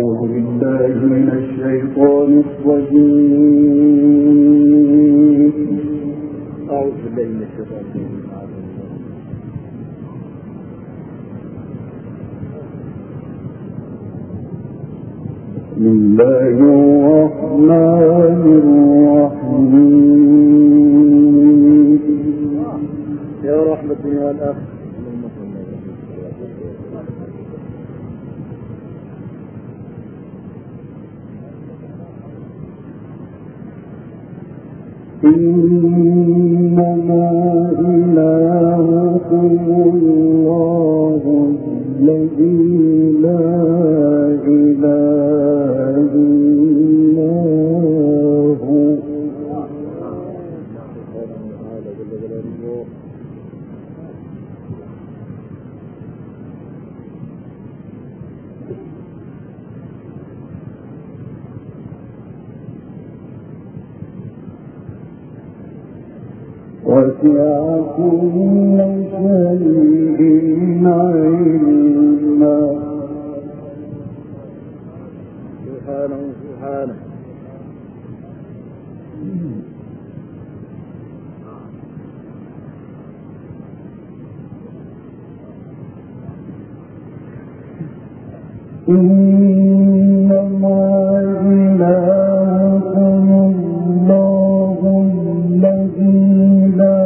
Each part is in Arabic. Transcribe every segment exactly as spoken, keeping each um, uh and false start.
أعوذ بالله من الشيطان الرجيم. أعوذ بالله من الشيطان الرجيم. بسم الله الرحمن الرحيم. يا رحمة يا الأخ. إنما إلهكم الله الذي لا إله إلا هو. وسع كل شيء علما. سبحانه سبحانه. إنما إلهكم الله الذي لا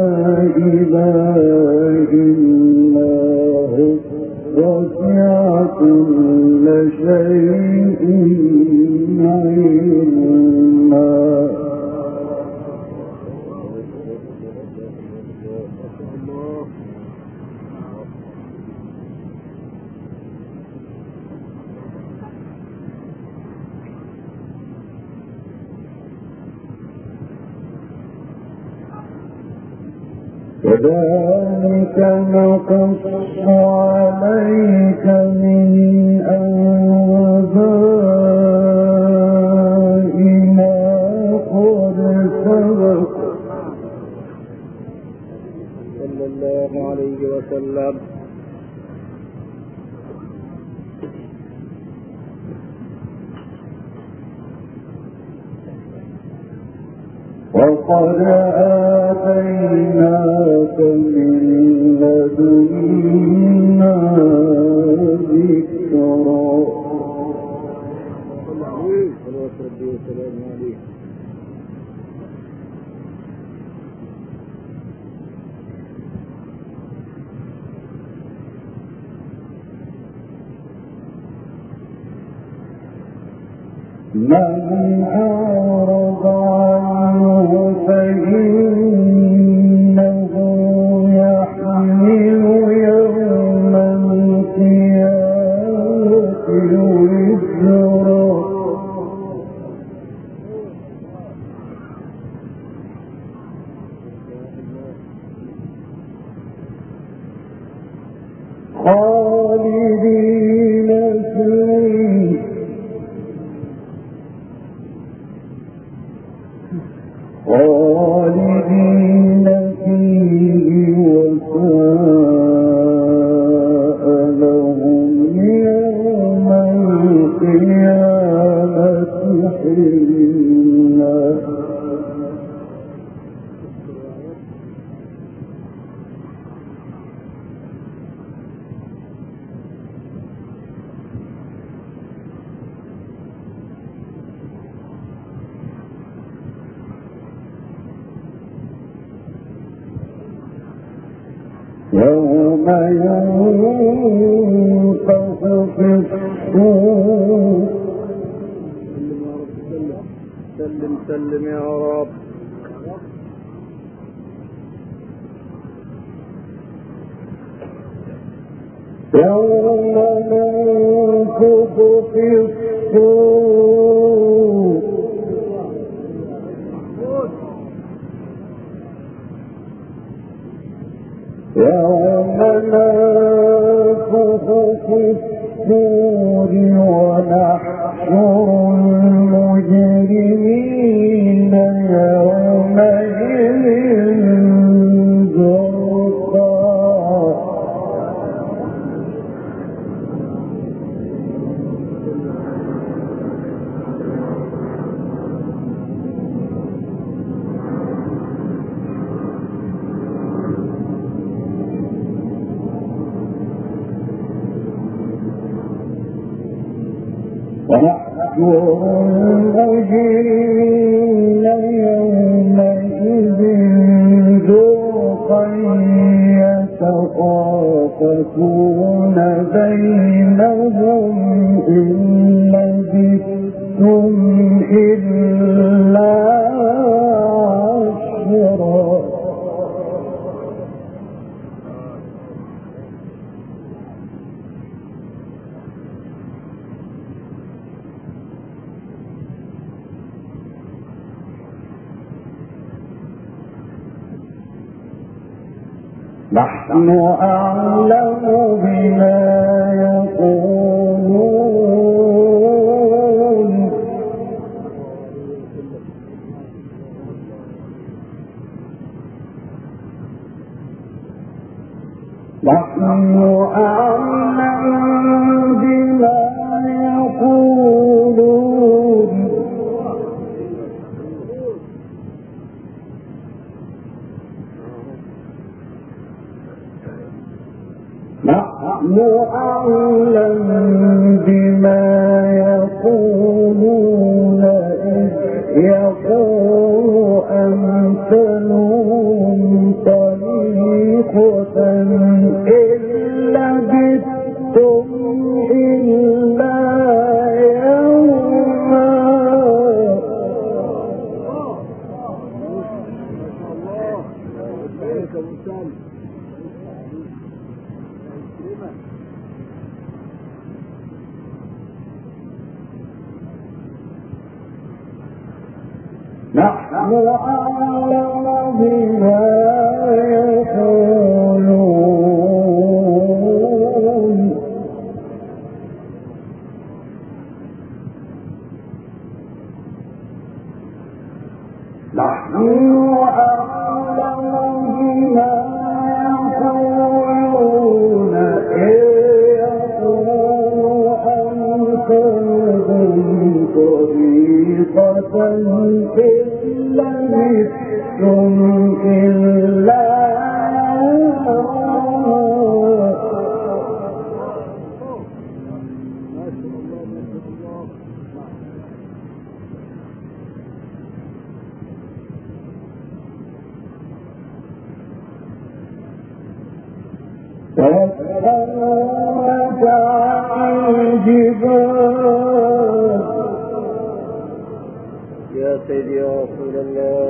إله إلا هو وسع كل شيء علما. كذلك نقص عليك من أنباء ما قد سبق. صلى الله عليه وسلم. وقد آتيناك من لدنا ذكرا. من أعرض عنه فإنه يحمل يوم القيامة وزرا. خالدين فيه خالدين فيه وساء لهم يوم القيامة حملا. يوم ينفخ في الصور. سلم سلم يا رب. يوم ننفخ في الصور يوم ننفخ في الصور ونحشر المجرمين يومئذ زرقا. ونحشر المجرمين يومئذ زرقا يتخافتون بينهم إن لبثتم إلا عشرا. نحن أعلم بما يقولون نحن أعلم بما يقولون نحن أعلم بما يقولون إذ يقول أمثلهم طريقة إن لبثتم إلا يوما. نحن أعلم بما يقولون نحن أعلم بما يقولون إذ يقول أمثلهم طريقة إن لبثتم إلا ويسألونك عن الجبال. يا سيدي يا رسول الله.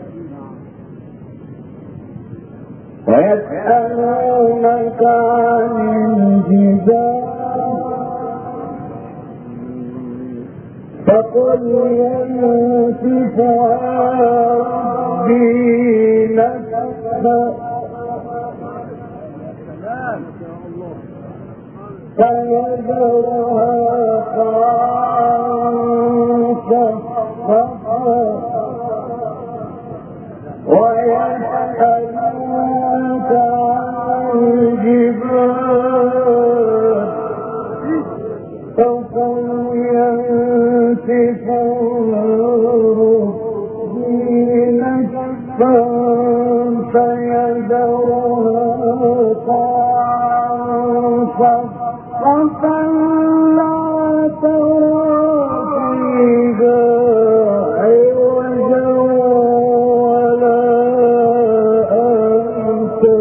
ويسألونك عن الجبال فقل ينسفها ربي نسفا فيذرها قاعا صفصفا ويسألونك عن الجبال فقل ينسفها ربي نسفا فيذرها قاعا صفصفا لا ترى فيها عوجا ولا أمتا.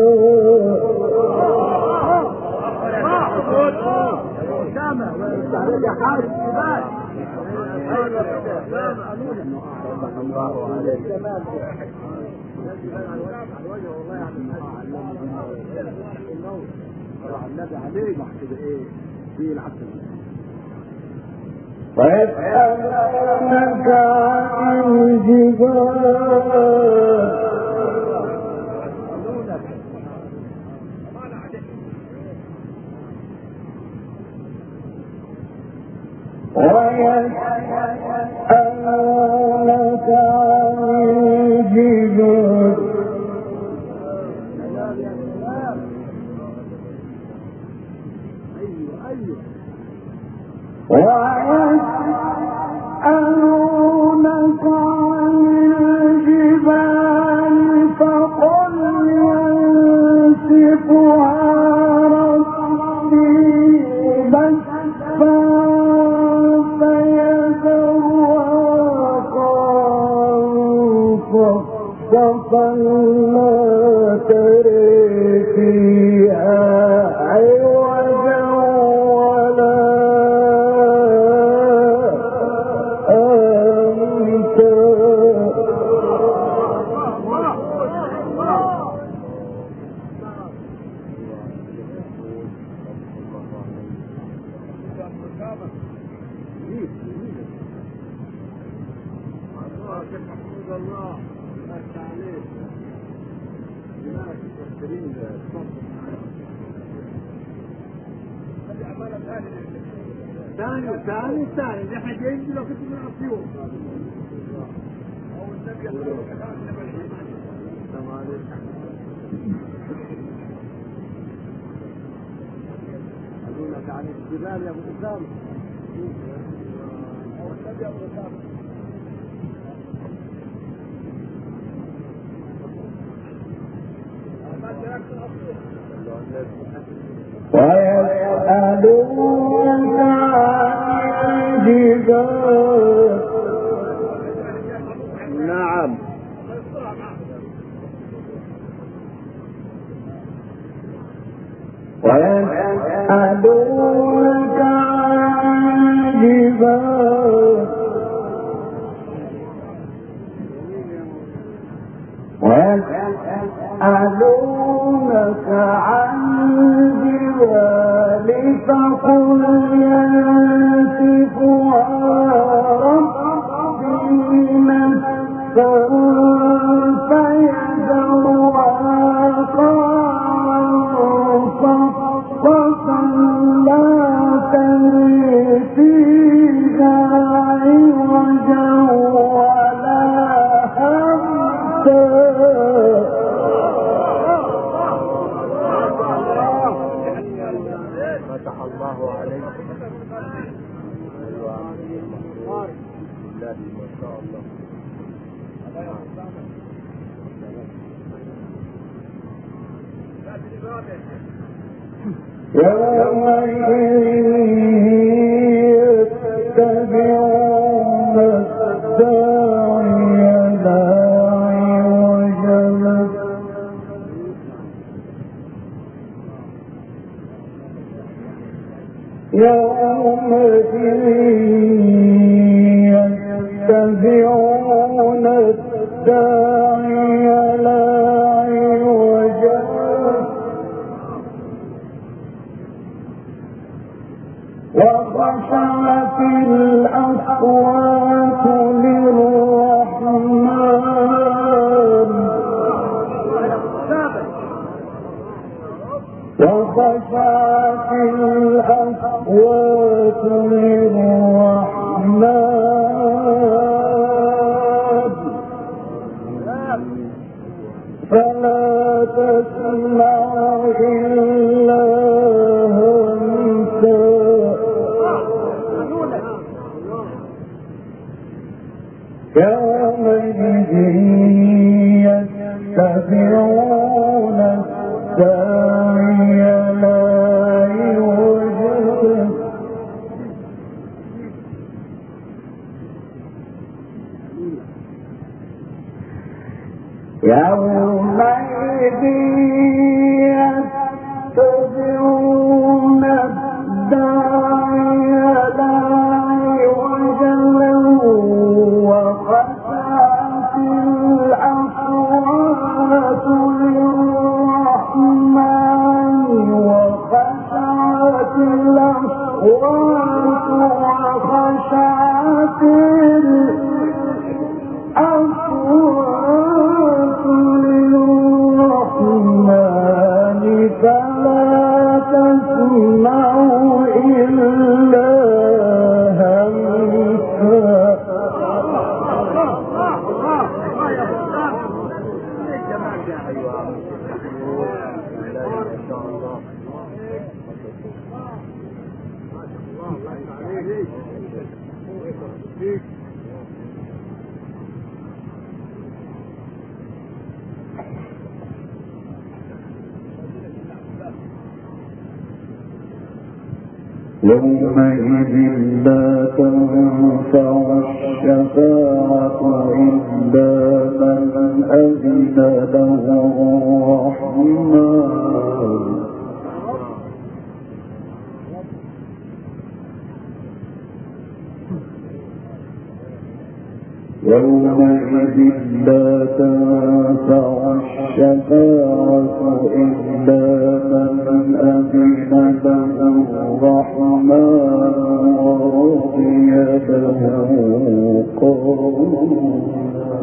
ويسألونك عن الجبال ويسألونك عن الجبال ويسألونك عن الجبال فقل ينسفها ربي نسفا صفصفا لا ترى فيها عوجا ولا أمتا. ثاني ثاني ثاني نحن جايين لو كنت من الأسيوط أو النبي أقولك عن الجبال يا أبو أسامة أو النبي أبو أسامة ويسألونك عن الجبال. نعم. ويسألونك عن الجبال ويسألونك عن الجبال فقل ينسفها ربي نسفا فيذرها قاعا صفصفا لا ترى فيها عوجا ولا أمتا. فتح الله عليك. ايوه بالله ما شاء الله. يومئذ يتبعون الداعي لا عوج له. يومئذ يتبعون الداعي لا عوج له وخشعت الأصوات للرحمن وخشعت الأصوات للرحمن فلا تسمع إلا همسا. يومئذ يتبعون الداعي لا عوج له يومئذ يتبعون الداعي لا عوج له وخشعت الأصوات للرحمن وخشعت الأصوات وخشعت الأصوات للرحمن فلا تسمع إلا همسا. يومئذ لا تنفع الشفاعة إلا من أذن أذن له الرحمن يومئذ لا تنفع الشفاعة إلا من أذن له الرحمن ورضي له قولا.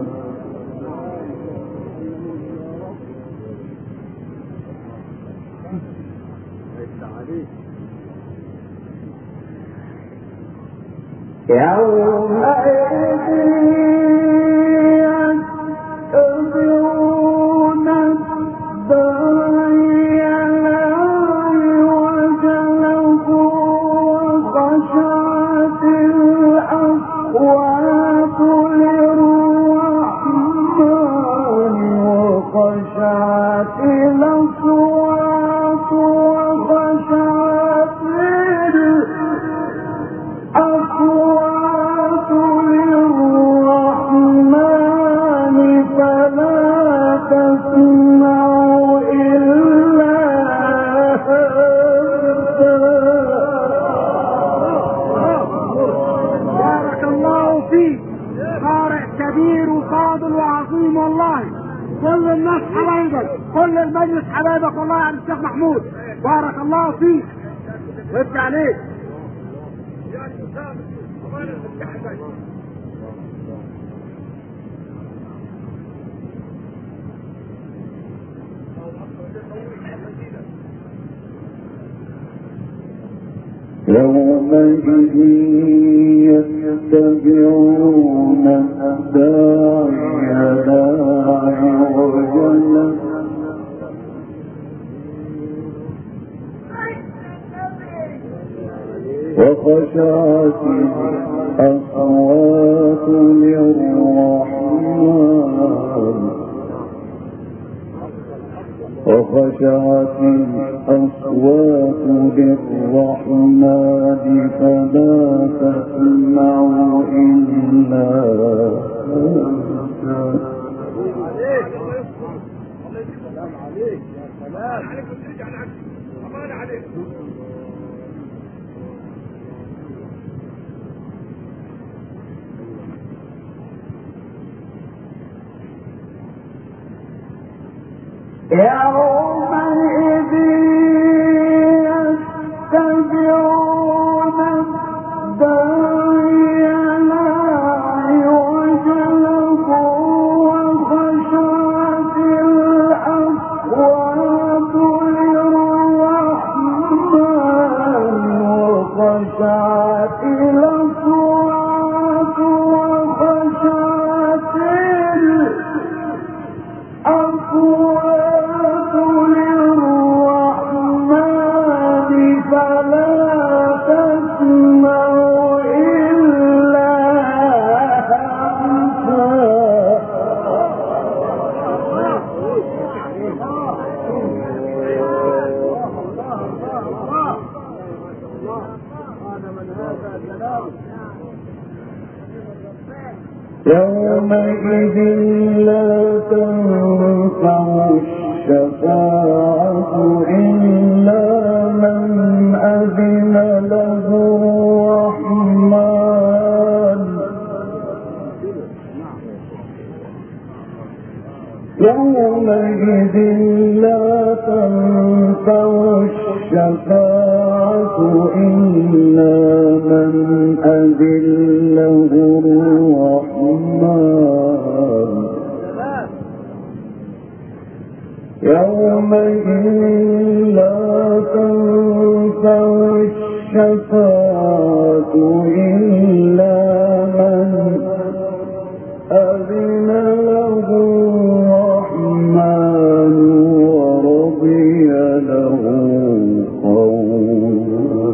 يومئذ يتبعون الداعي لا عوج له وخشعت الأصوات للرحمن وخشعت الأصوات وخشعت الأصوات للرحمن فلا تسمع إلا همسا. بارك الله فيك، قارئ كبير وفاضل وعظيم والله. كل الناس حبايبك، كل المجلس حبايبك والله يا الشيخ محمود. بارك الله فيك وابقى عليك. يومئذ يتبعون الداعي لا عوج له وخشعت الأصوات للرحمن وخشعت الأصوات للرحمن فلا تسمع إلا همسا. يومئذ يتبعون الداعي لا عوج له وخشعت الأصوات للرحمن وخشعت الأصوات وخشعت الأصوات للرحمن فلا تسمع إلا همسا. يومئذ لا تنفع الشفاعة إلا من أذن له الرحمن يومئذ لا تنفع الشفاعة إلا من أذن له الرحمن يومئذ لا تنفع الشفاعة إلا من أذن له الرحمن ورضي له قولا.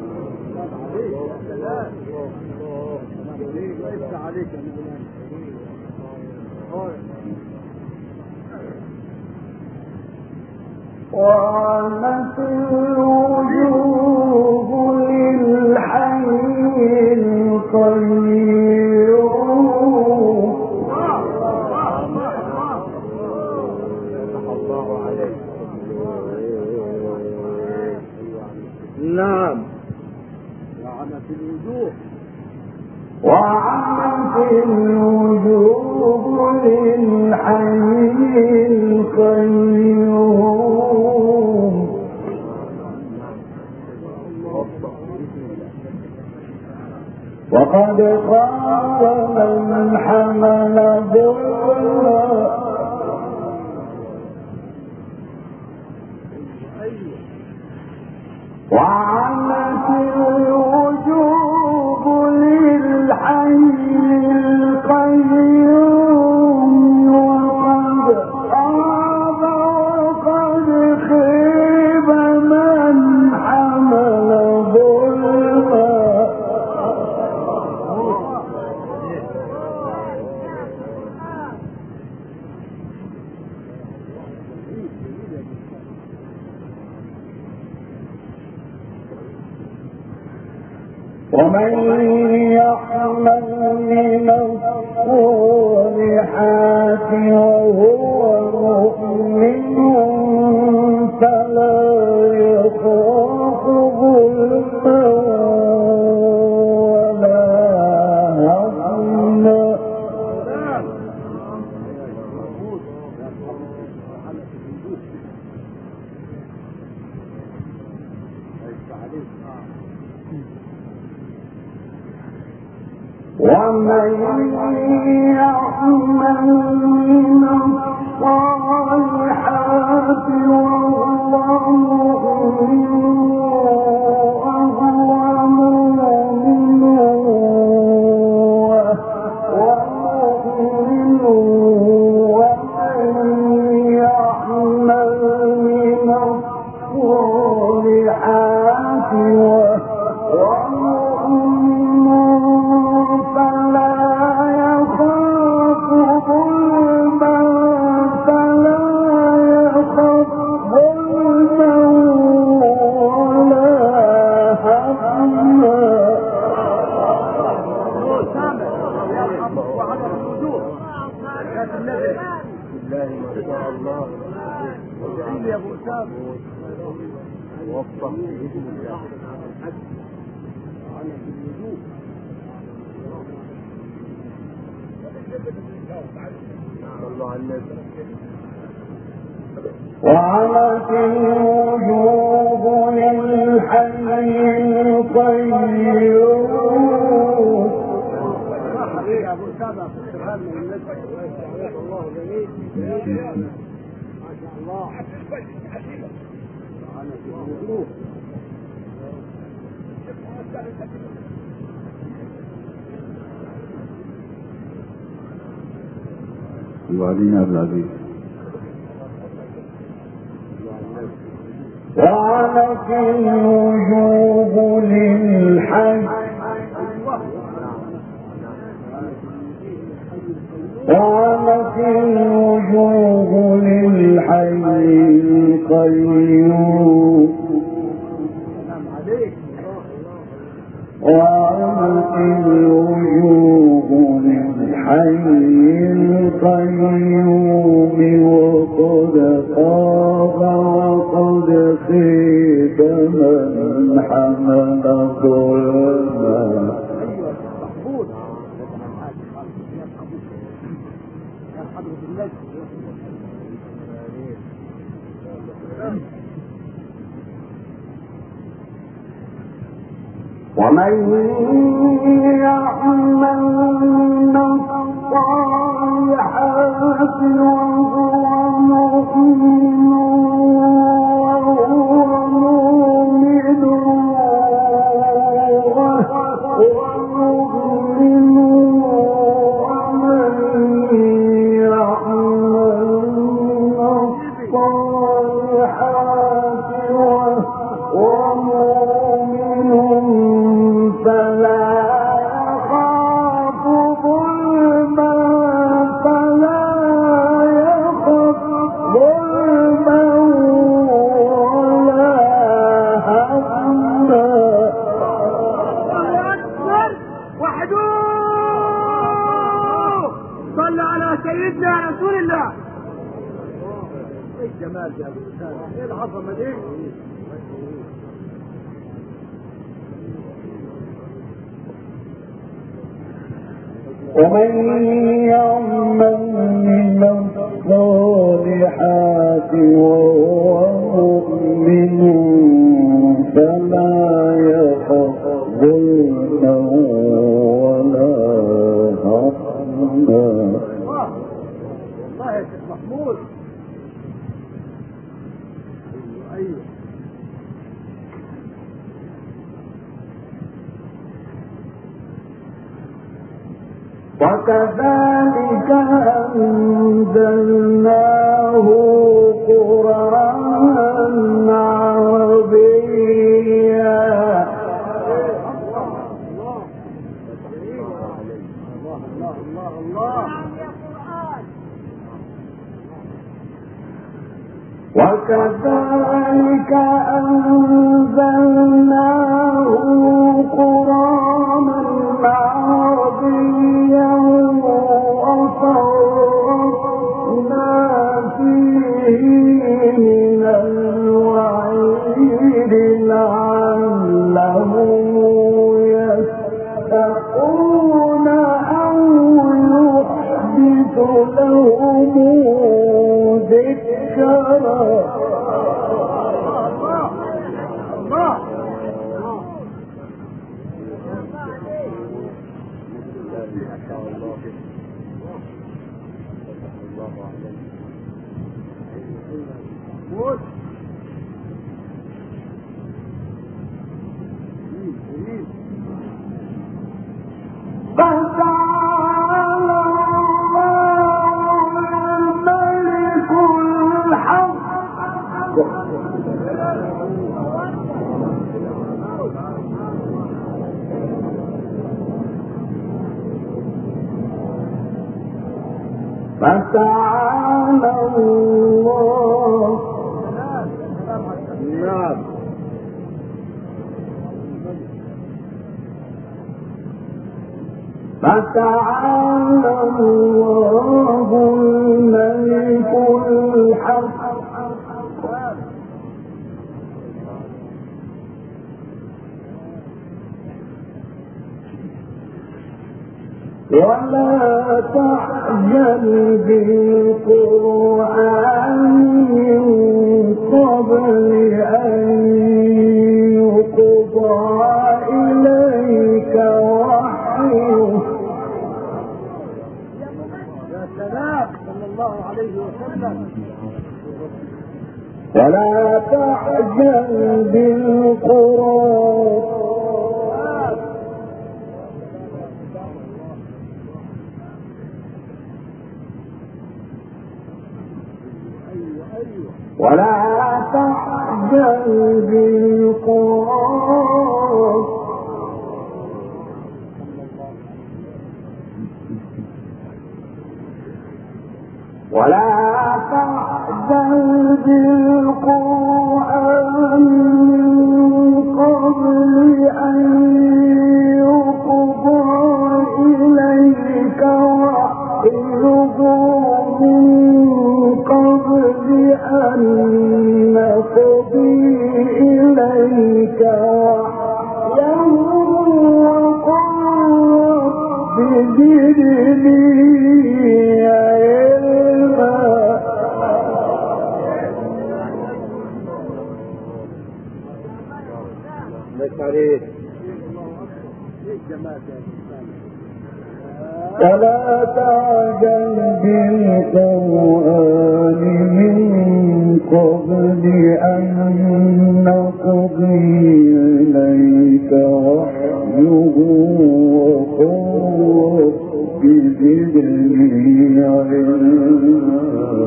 وعنت الوجوه للحي القيوم وعنت الوجوه للحي القيوم وقد خاب من حمل ظلما وعنت الوجوه للحي القيوم وقد خاب وقد خيب من حمل ظلما ومن يعمل من الصالحات وهو مؤمن فلا يخاف ظلما ولا هضما ومن يعمل من الصالحات وهو مؤمن وهو مؤمن ومؤمن ومن يعمل من الصالحات وهو وفق بإذن الله. صلوا على النبي. وعنت الوجوه للحي القيوم وبعدين يا عبد العزيز وعنت الوجوه للحي وعنت الوجوه للحي القيوم وعنت الوجوه للحي القيوم وقد خاب وقد خيب من حمل ظلما ومن يعمل من الصالحات وهو مؤمن وهو مؤمن وهو مؤمن ومن يعمل من الصالحات وهو مؤمن فلا يخاف ظلما فلا يخاف ظلما ولا هضما وحدوه صلى على سيدنا رسول الله. ايه الجمال يا ابو اسامه، ايه العظمه دي؟ ومن يعمل من الصالحات وهو مؤمن فلا يخاف ظلما ولا هضما. والله يا شيخ محمود. ايوه وكذلك أنزلناه قرآنا عربيا وكذلك أنزلناه قرآنا عربيا وصرفنا فيه من الوعيد لعلهم يتقون أو يحدث لهم ذكرا. فتعالى الملك الحق فتعالى الله. نعم فتعالى الله الملك الحق ولا تعجل بالقرآن من قبل أن يقضى إليك وحيه. يا سلام صلى الله عليه وسلم. ولا تعجل بالقرآن ولا تعجل بالقرآن ولا تعجل بالقرآن من قبل أن يقضى إليك وحيه من قبل أن نقضي إليك وحيه وقل رب زدني علما. فلا تعجل بالقرآن من قبل أن نقضي إليك وحيه وقل رب زدني علما.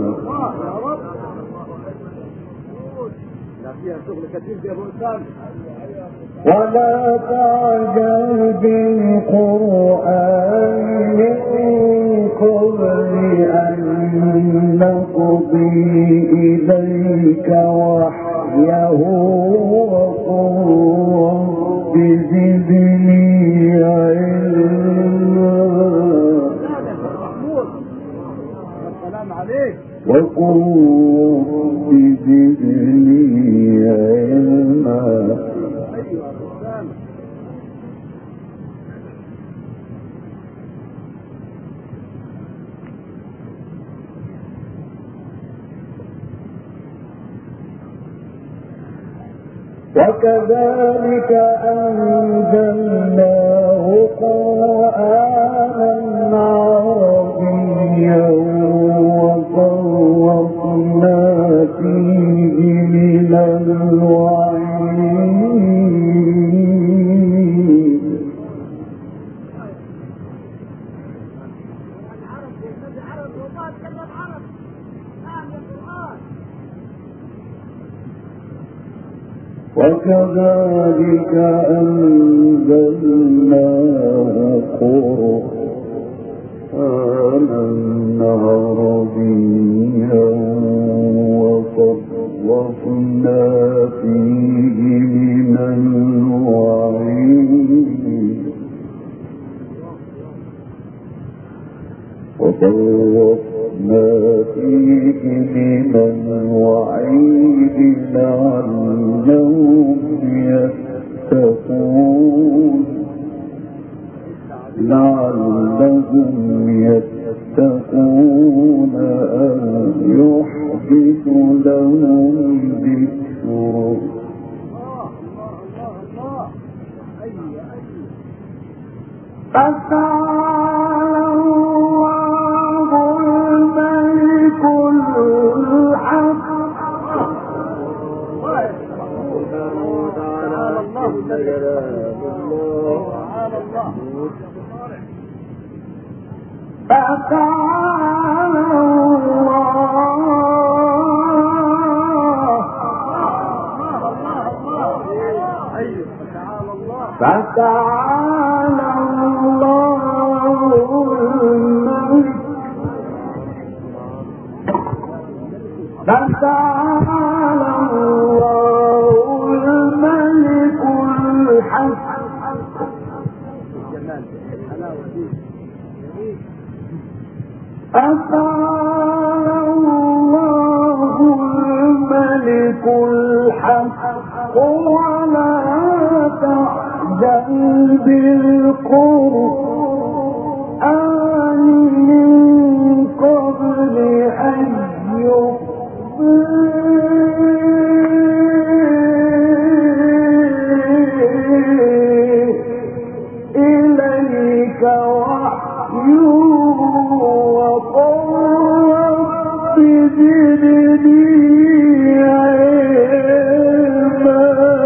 ولا تعجل بالقرآن من قبل أن نقضي إليك وحيه وقل رب زدني علما. وقل رب زدني علما. وكذلك أنزلناه قرآنا عربيا وصرفنا فيه من الوعيد وكذلك أنزلناه قرآنا عربيا وصرفنا فيه من الوعيد وصرفنا فيه من الوعيد لعلهم يتقون لعلهم يتقون أن يحدث لهم ذكر فتعالى الله الملك الحق فتعالى الله فتعالى الله الملك فتعالى الله الملك الحق فتعالى الله الملك الحق ولا تعجل بالقرآن من قبل أن إليك وحيه وقل رب زدني علما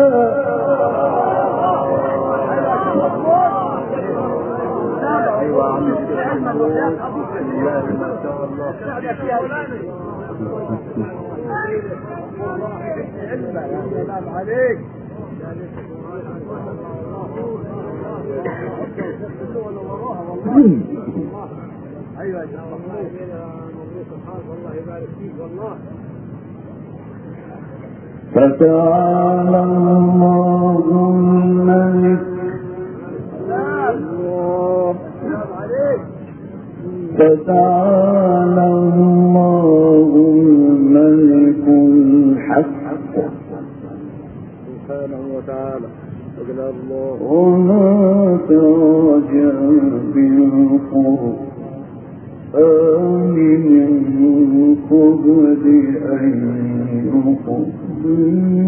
عليك ايوه يا شيخ والله يبارك فيك والله. فتعالى الله الملك فتعالى الله الملك الحق سبحانه وتعالى ولا تعجل بالقرآن من قبل أن يقضي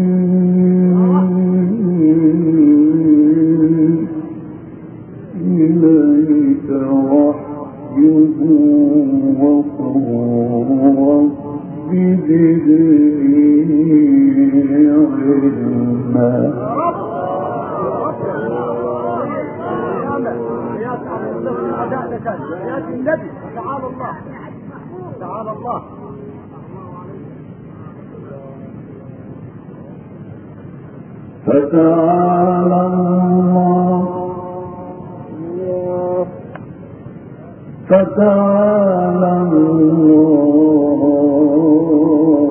إليك وحيه وقل رب زدني علما. يا النبي تعالى الله تعالى الله فتعالى الله فتعالى الله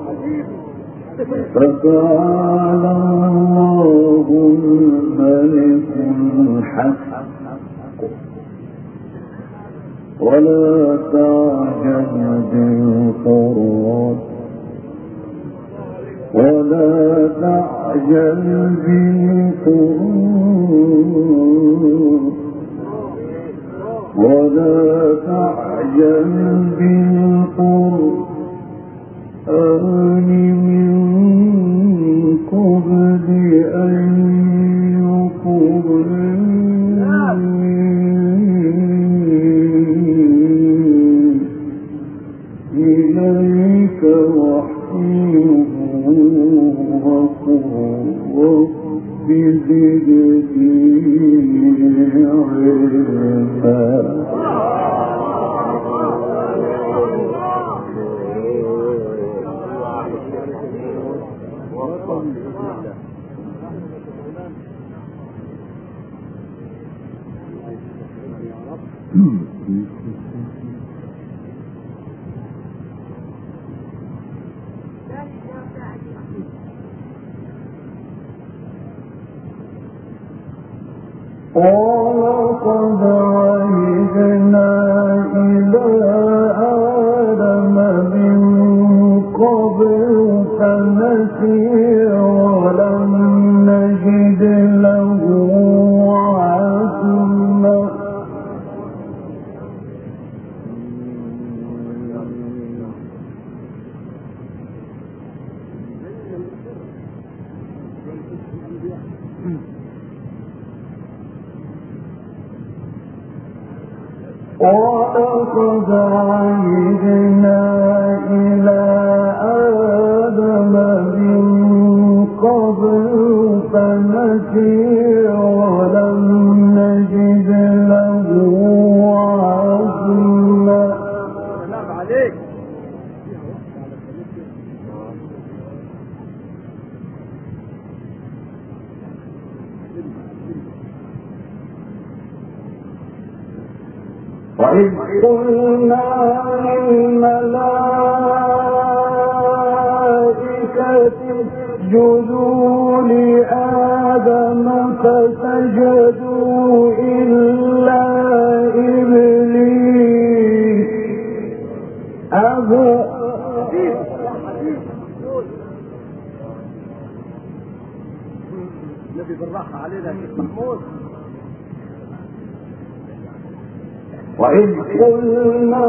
فتعالى الله الملك الحق ولا تعجل بالقرآن ولا تعجل بالقرآن ولا تعجل بالقرآن من قبل ولقد عهدنا إلى آدم من قبل فنسي ولم نجد له عزما. ولقد عهدنا إلى آدم من قبل فنسي ولم نجد له عزما. سلام عليك. وإذ قلنا للملائكة اسجدوا لآدم فسجدوا إلا إبليس أبى. النبي بالراحة علينا يا شيخ محمود. وإذ قلنا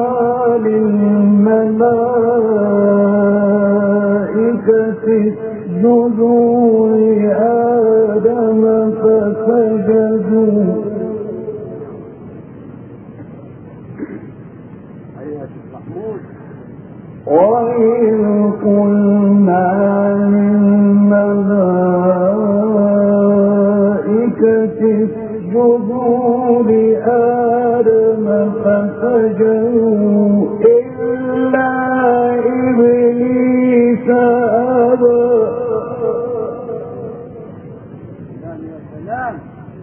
للملائكة اسجدوا لآدم فسجدوا. أيها الشيخ محمود. وإذ قلنا للملائكة اسجدوا لآدم فسجدوا إلا إبليس أبى. سلام يا سلام.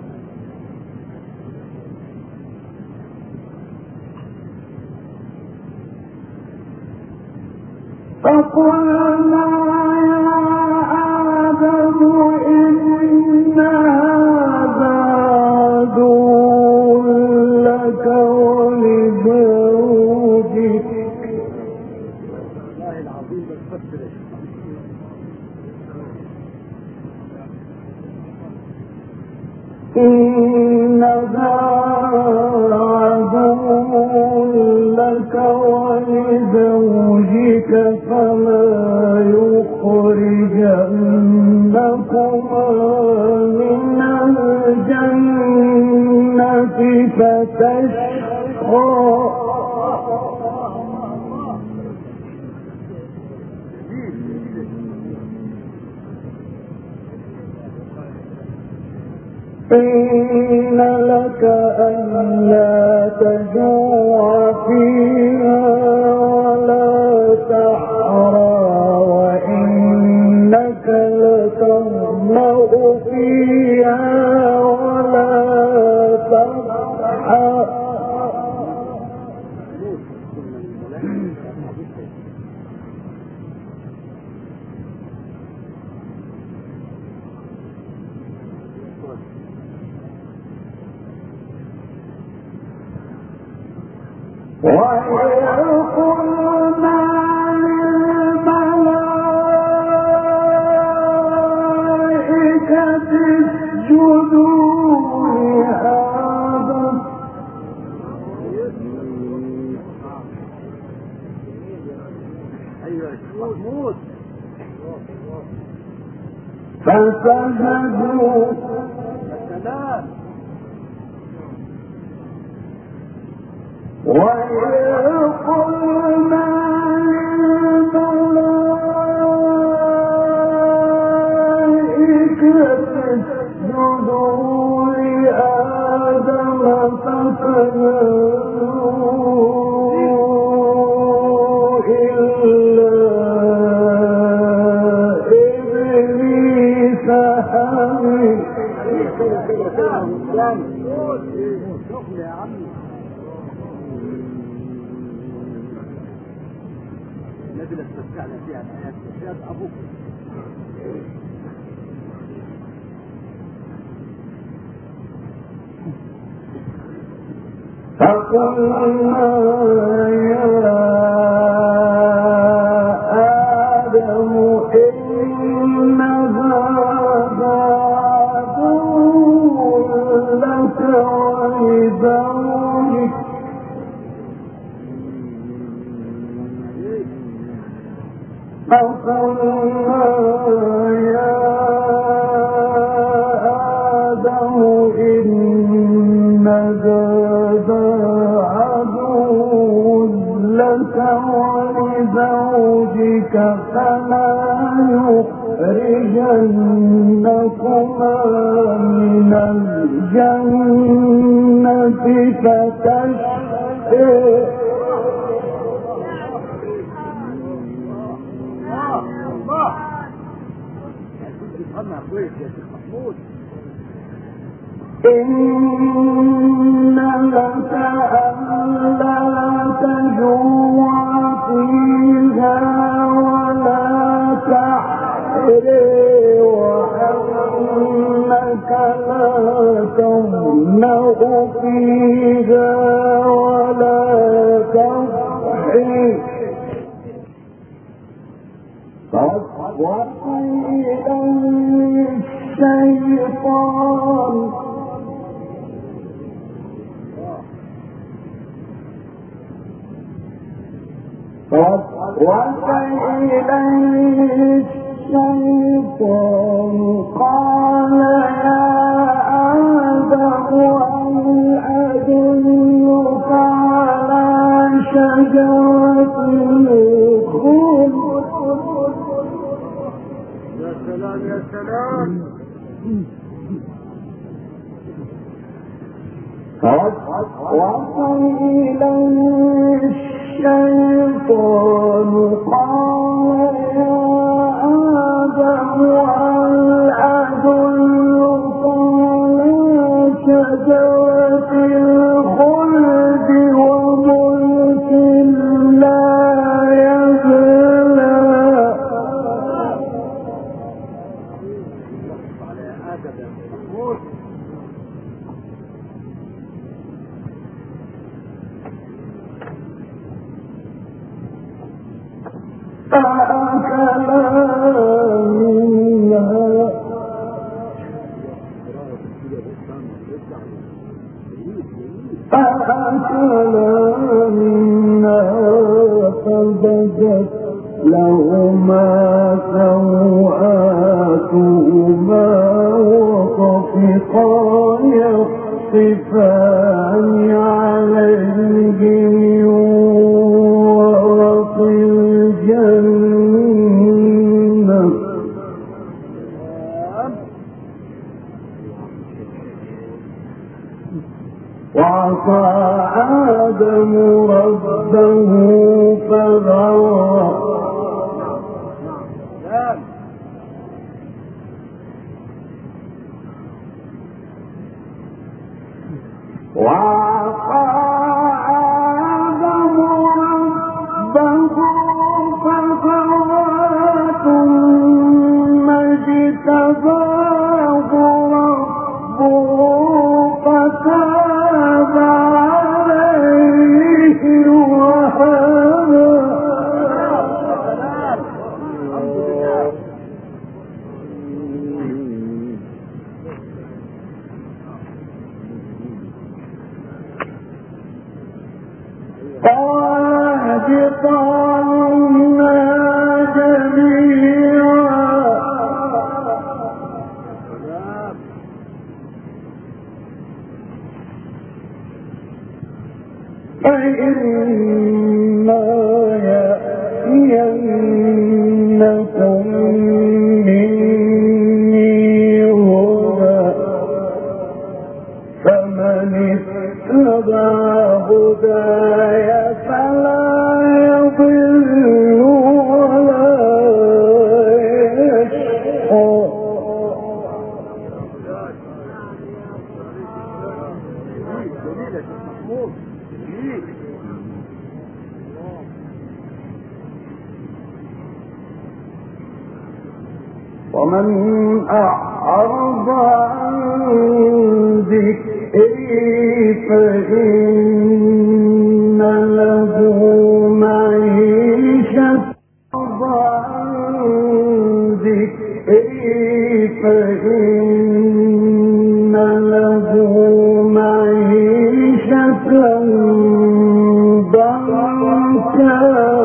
فقلنا يا آدم إن هذا عدو لك ولزوجك. والله العظيم بتفسر يا شيخ إن عدو لك ولزوجك فلا يخرجنكما من الجنة فتشقى. إن لك ألا تجوع فيها ولا تحرى وإنك لتظمأ فيها ولا تضحى. وإذ قلنا للملائكة اسجدوا لآدم أيها الشيخ محمود. فسجدوا. سلام. وإذ قلنا للملائكة اسجدوا لآدم فسجدوا إلا إبليس أبى. سلام. شغل يا عمي. دي اللي استمتعنا فيها الآيات وفيها أبوك. فقلنا يا آدم إن هذا عدو لك ولزوجك فقلنا يا آدم إن هذا عدو لك ولزوجك فلا يخرجنكما من الجنة فتشقى. إن لك ألا تجوع فيها ولا تحري وأنك لا تظمأ فيها ولا تضحي فوسوس الشيطان فوسوس إليه الشيطان قال يا آدم هل أدلك على شجرة الخلد. يا سلام يا سلام. فوسوس إليه الشيطان قال يا آدم هل أدلك على شجرة الخلد وملك لا يبلى. فأكلا منها فأكلا منها فبدت لهما سوآتهما وطفقا يخصفان عليهم ورق الجنة وعصى آدم ربه فغوى وعصى آدم ربه فغوى ثم اجتباه ربه فتاب عليه وهدى. قال اهبطا منا جميعا فإما يأتينكم مني هدى فمن اتبع هداي فلا يضل ولا يشقى. ومن أعرض عن ذكري فإن له معيشة عن ذكري فإن له معيشة ضنكا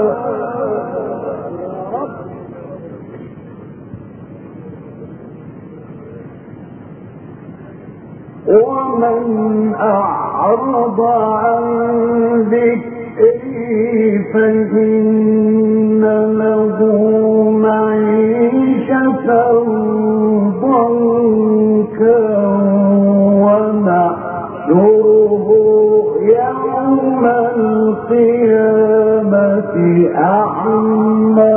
ومن أعرض عن ذكري فإن له معيشة ضنكا ونحشره يوم القيامة أعمى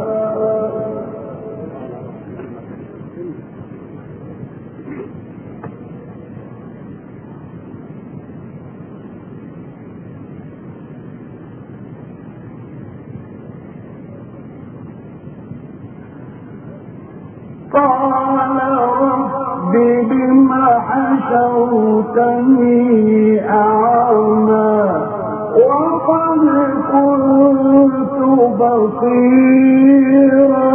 قال رب بم حشرتني أعمى وقد كنت بصيرا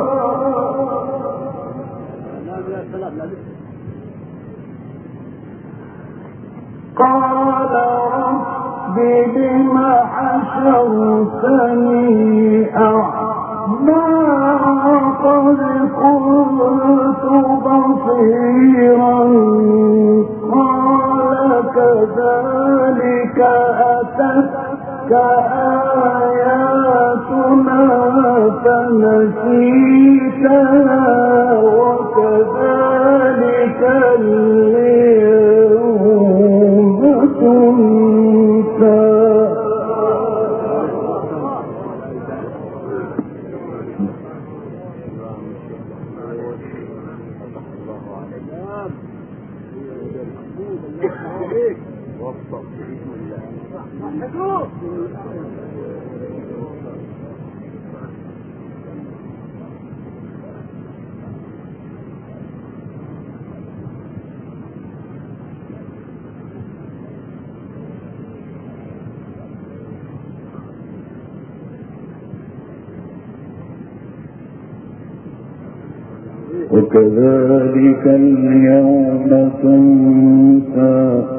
قال رب بم حشرتني أعمى قد كنت بصيرا قال كذلك أتتك آياتنا فنسيتها وكذلك اليوم تنسى وكذلك اليوم تنسى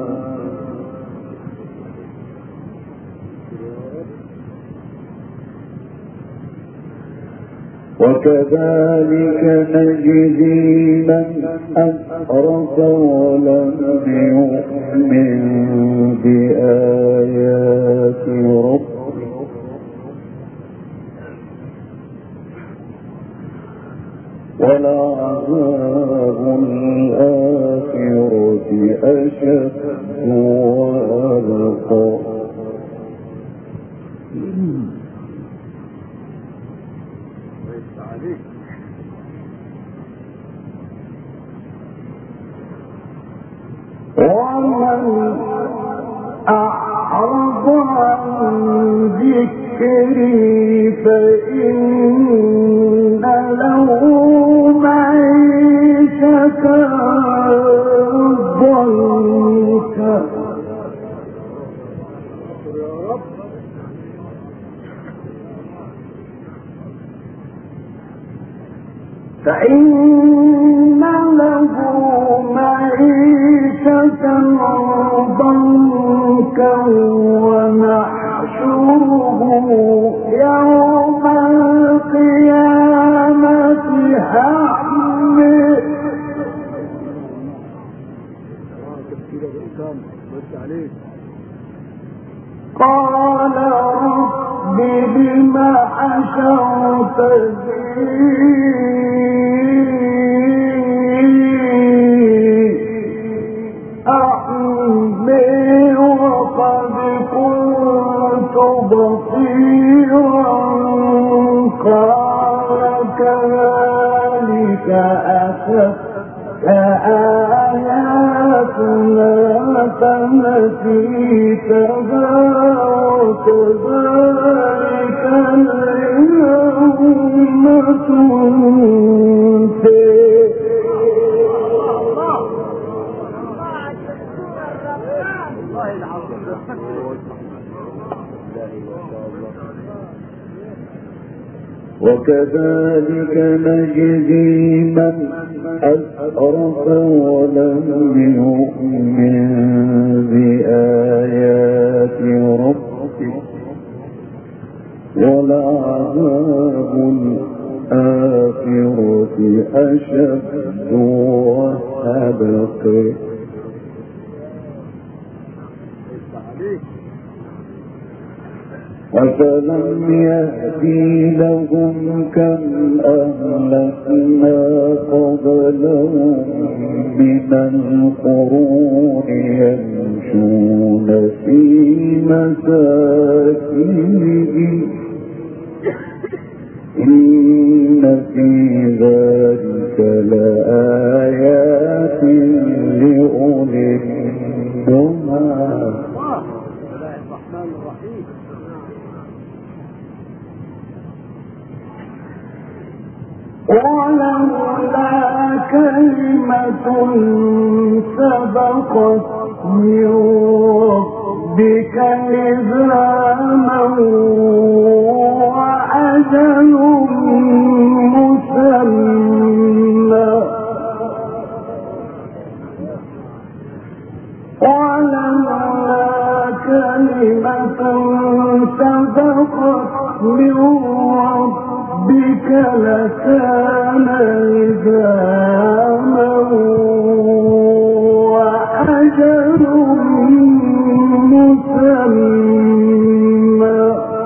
وكذلك نجزي من أسرف ولم يؤمن بآيات ربه ولعذاب الآخرة أشد وأبقى ومن أعرض عن ذكري فإن له معيشة ضنكا فإن له معيشة ضنكا ونحشره يوم القيامة أعمى قال رب بم حشرتني أعمى وقد كنت بصيرا قال كذلك أتتك آياتنا فنسيتها وكذلك اليوم تنسى وكذلك نجزي من أسرف ولم يؤمن بآيات ربه ولعذاب الآخرة أشد وأبقى. أفلم يهدي لهم كم أهلكنا قبلهم من القرون يمشون في مساكنهم إن في ذلك لآيات لأولي النهى. ولولا كلمة سبقت من ربك لزاما وأجل مسمى ولولا كلمة سبقت من ربك لكان لزاما وأجل مسمى.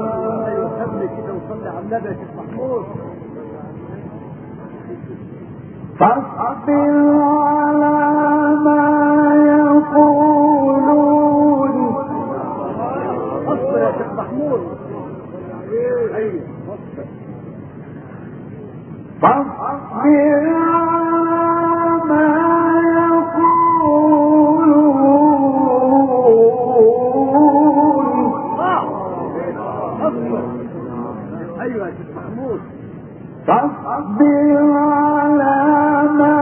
فاصبر على ما يقولون. اصبر يا شيخ محمود. فاصبر على ما يقولون. ايوه يا شيخ محمود. فاصبر على ما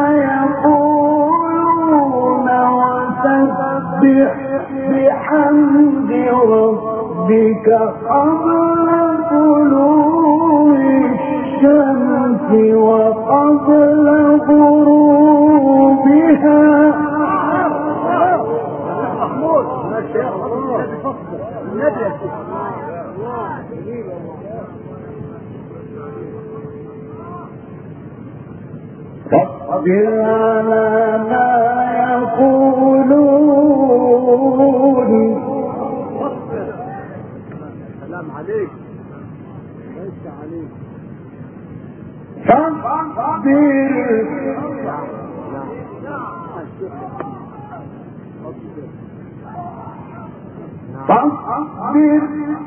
يقولون وسبح بحمد ربك قبل طلوع الشمس وقبل غروبها. محمود ماشي يا النبي فصل النبي يا شيخ. فاصبر على ما يقولون. سلام عليك. ليس عليك. فاصبر فاصبر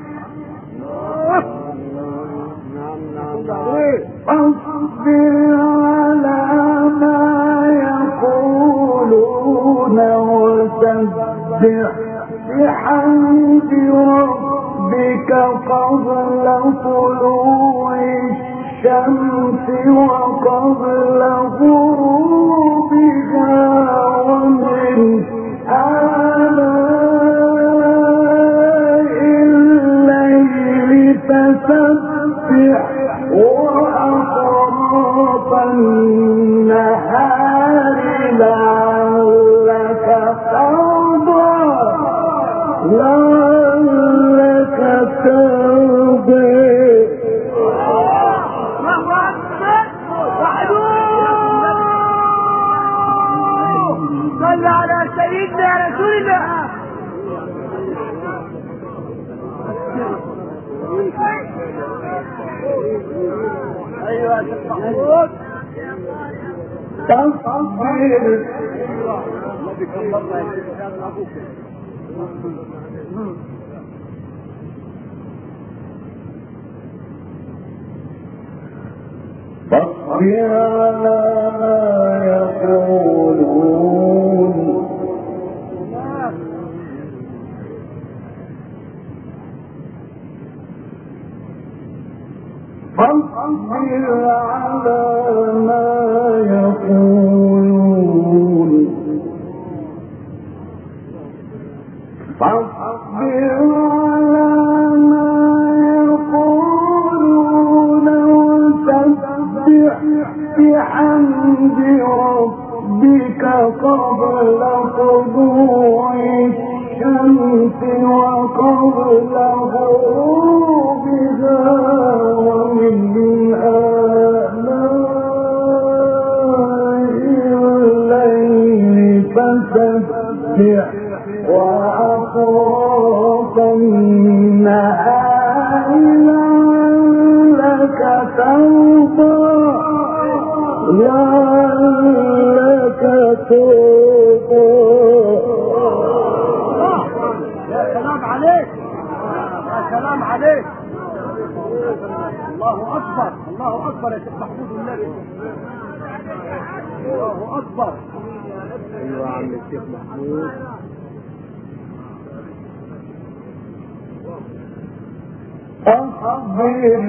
فاصبر على ما يقولون وسبح بحمد ربك قبل طلوع الشمس وقبل غروبها ومن آلاء الليل فسبح وأطراف النهار لعلك ترضى لعلك ترضى. صل على سيدنا رسول الله. ايوه يا شيخ محمود. فاصبر النبي كم مره يا شيخ كان ابوك. فاصبر على ما يقولون. فاصبر على ما يقولون فاصبر على ما يقولون وسبح بحمد ربك قبل طلوع الشمس وقبل غروبها ومن آلاء الليل فسبح وأطراف النهار لعلك ترضى لعلك ترضى. يا سلام عليك يا سلام عليك. الله اكبر الله اكبر يا شيخ محمود والنبي. الله اكبر. ايوه يا عم الشيخ محمود. فاصبر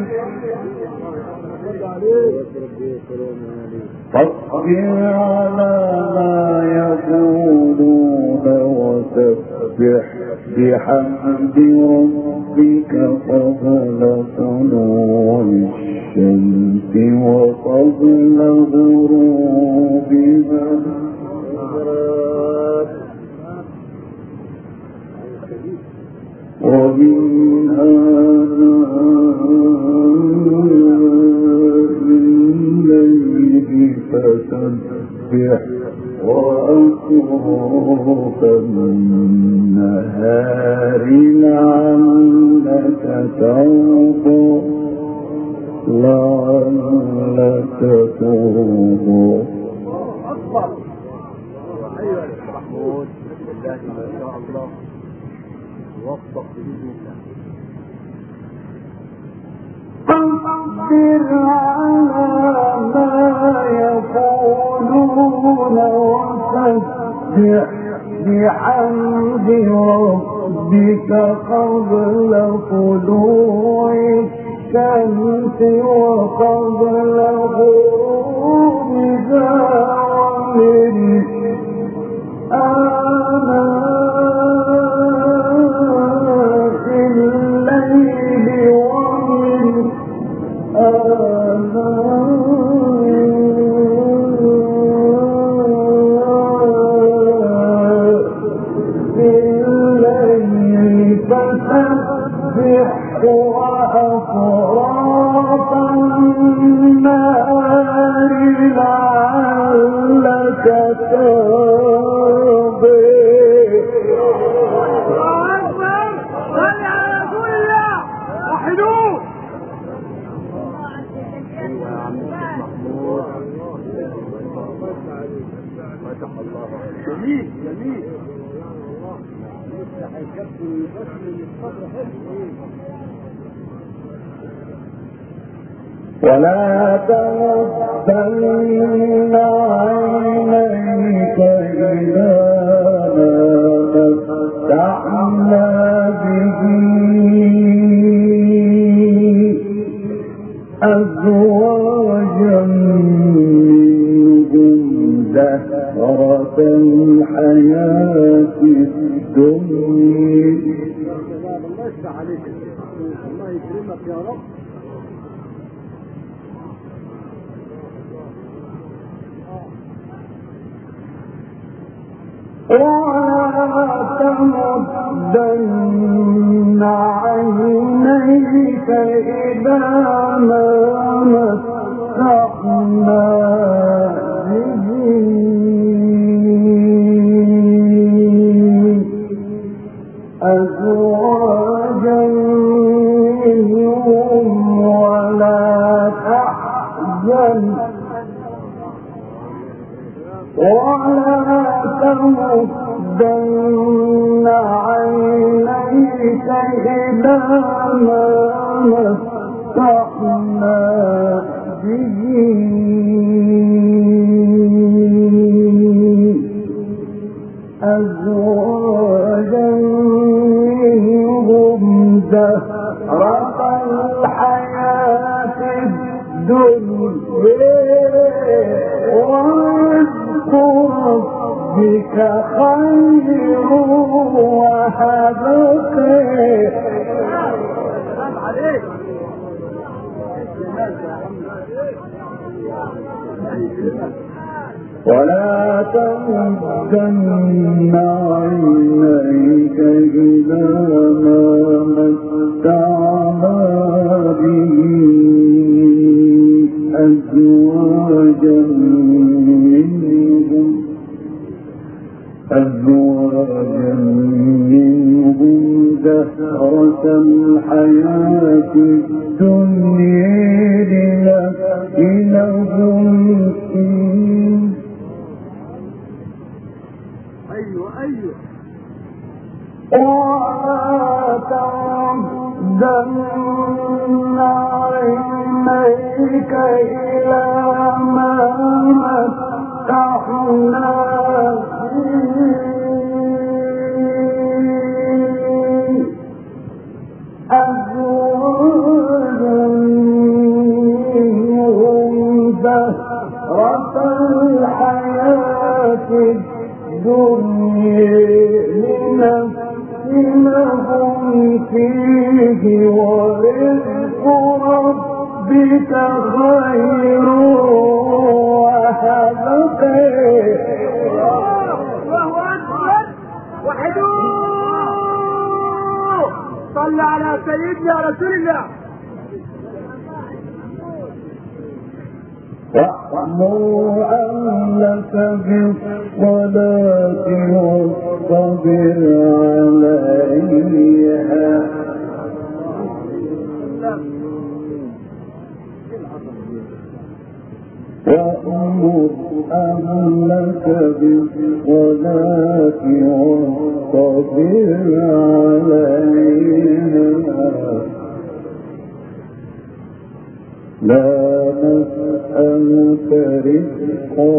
فاصبر على ما يقولون وسبح بحمد ربك قبل طلوع الشمس وقبل غروبها ومن فسبح وأطراف النهار لعلك ترضى لعلك ترضى. اكبر. ايوه يا شيخ محمود بالله ما شاء الله وفق باذن الله. فاصبر على ما يقولون وسبح بحمد ربك قبل طلوع الشمس وقبل غروبها ومن آلاء الليل ومن فسبح وأطراف النهار لعلك ترضى. جميل جميل. يفتح الكف ويبسم الصدر حلو. ولا تمدن عينيك إلى ما متعنا به أزواجا منهم زهرة الحياة الدنيا. الله يفتح عليك الله يكرمك يا رب. ولا تمدن عينيك إلى ما متعنا به أزواجا منهم ولا تحزن ولا تمدن عينيك إلى ما متعنا به أزواجا منهم زهرة الحياة ربك خير وأبقى ولا تمدن عينيك إلى ما متعنا به أزواجا منهم أزواجا منهم زهرة الحياة الدنيا لنفتنهم فيه. ايوه ايوه ولا تمدن عينيك إلى ما متعنا به أزواجا منهم زهرة الحياة الدنيا لنفتنهم فيه ورزق ربك خير وأبقى. الله اكبر وحدوه صل على سيدنا رسول الله. وأمر أهلك بالصلاة واصطبر عليها وأمر أهلك بالصلاة واصطبر عليها لا نسألك رزقا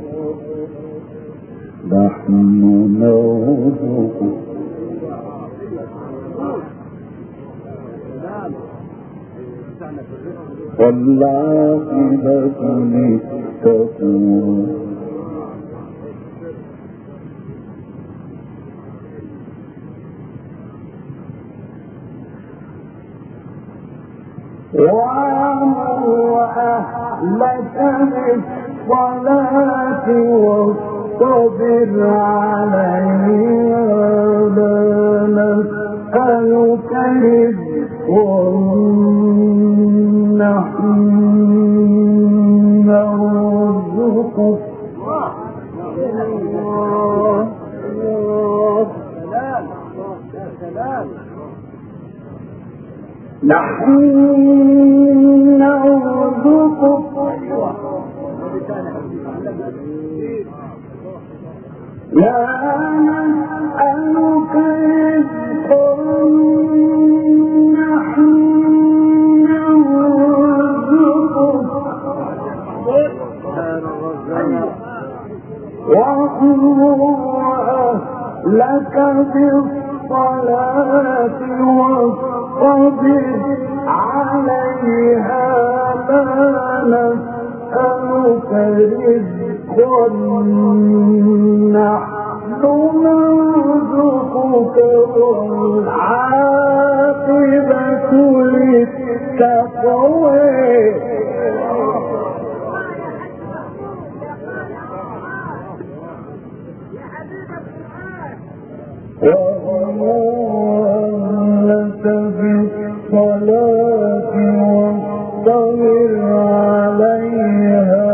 نحن نرزقك والعاقبة للتقوى. وأمر أهلك بالصلاة واصطبر عليها لا نسألك رزقا نحن نرزقك. نحن نرزقك لا نسألك رزقا نحن نرزقك وأمر أهلك بالصلاة واصطبر عليها لا نسألك رزقا نحن نرزقك والعاقبة للتقوى. وأمرك بالصلاة واصطبر عليها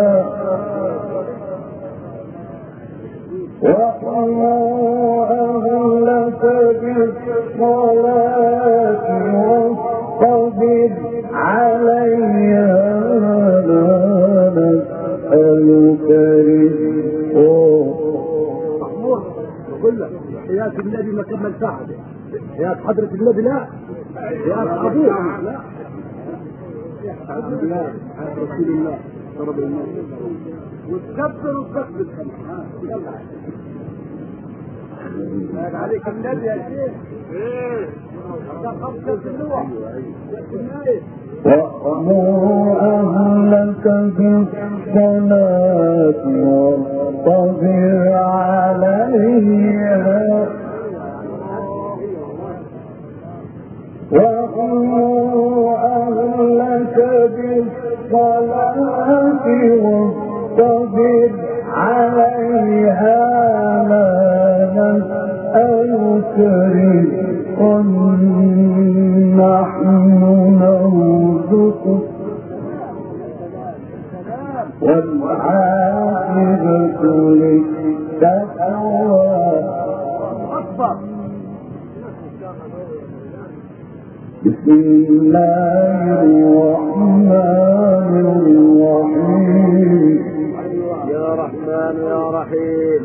وأمرك بالصلاة واصطبر عليها لا نسألك رزقا. بقول لك حياة النبي ما كمل ساعة. حياة حضرة النبي لا، حياة أبوه لا، حياة الله حياة رسول الله ضرب الناس وتكبر وتكبر كمان. يلا عليك النبي يا شيخ. ايه ده خمسة اللوح وأمر أهلك بالصلاة واصطبر عليها وأمر أهلك بالصلاة واصطبر عليها لا نسألك رزقا نحن نرزقك والعاقبة للتقوى. بسم الله الرحمن الرحيم. يا رحمن يا رحيم.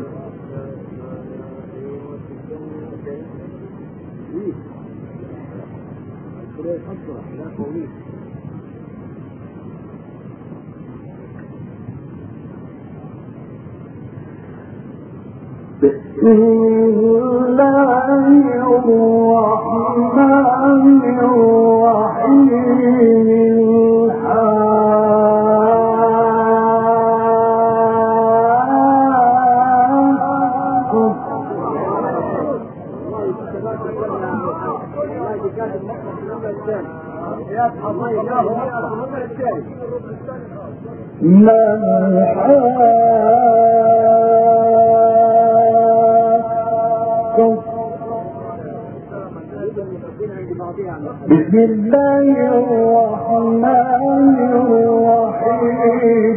بسم الله الرحمن الرحيم. ما بسم الله الرحمن الرحيم.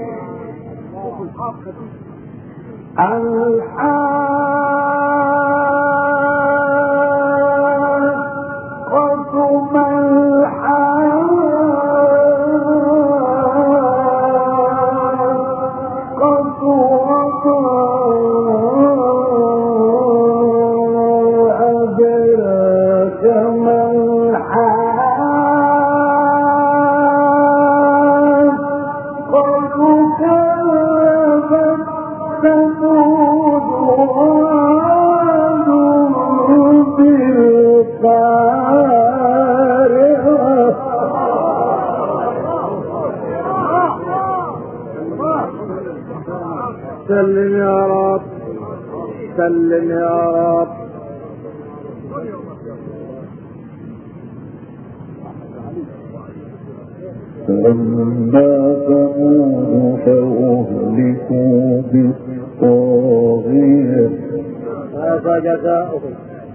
الحاقة ما الحاقة أدراك ما سلم يا رب سلم يا رب. فلما ثمود فأهلكوا بالطاغية هذا جزاؤهم.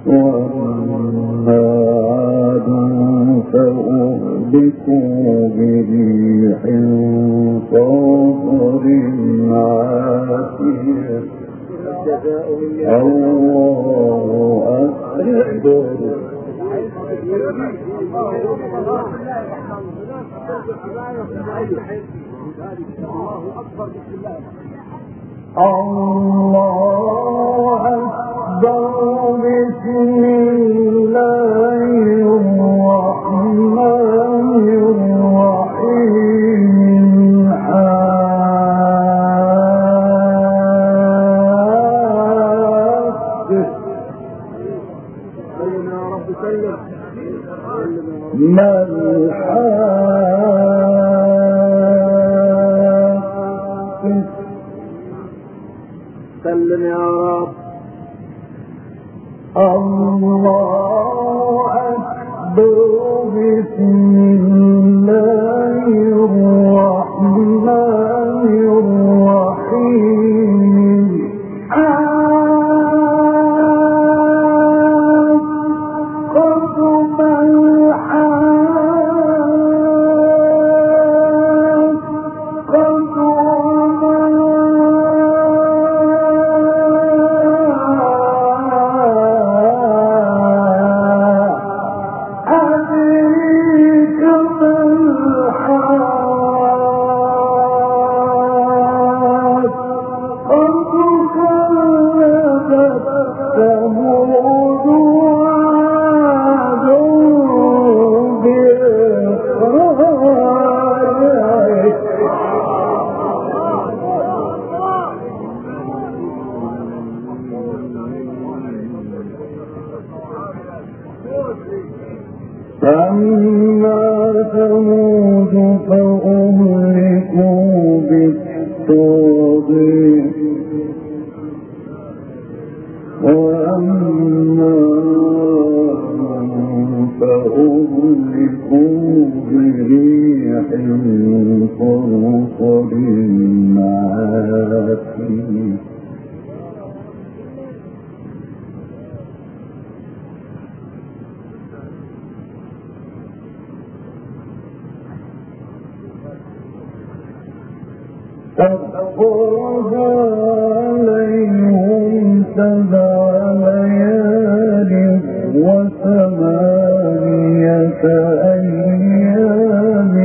وأما عاد فأهلكوا بريح صرصر عاتية. الله أكبر. الله أكبر. بسم الله الرحمن الرحيم. سلم يا رب سلم. ما الحاقة. سلم يا رب. الله أكبر. بسم الله الرحمن الرحيم. حاقة ما فأما ثمود فأهلكوا بالطاغية وأما فأهلكوا بريح صرصر عاتية سخرها عليهم سبع ليال وثمانية أيام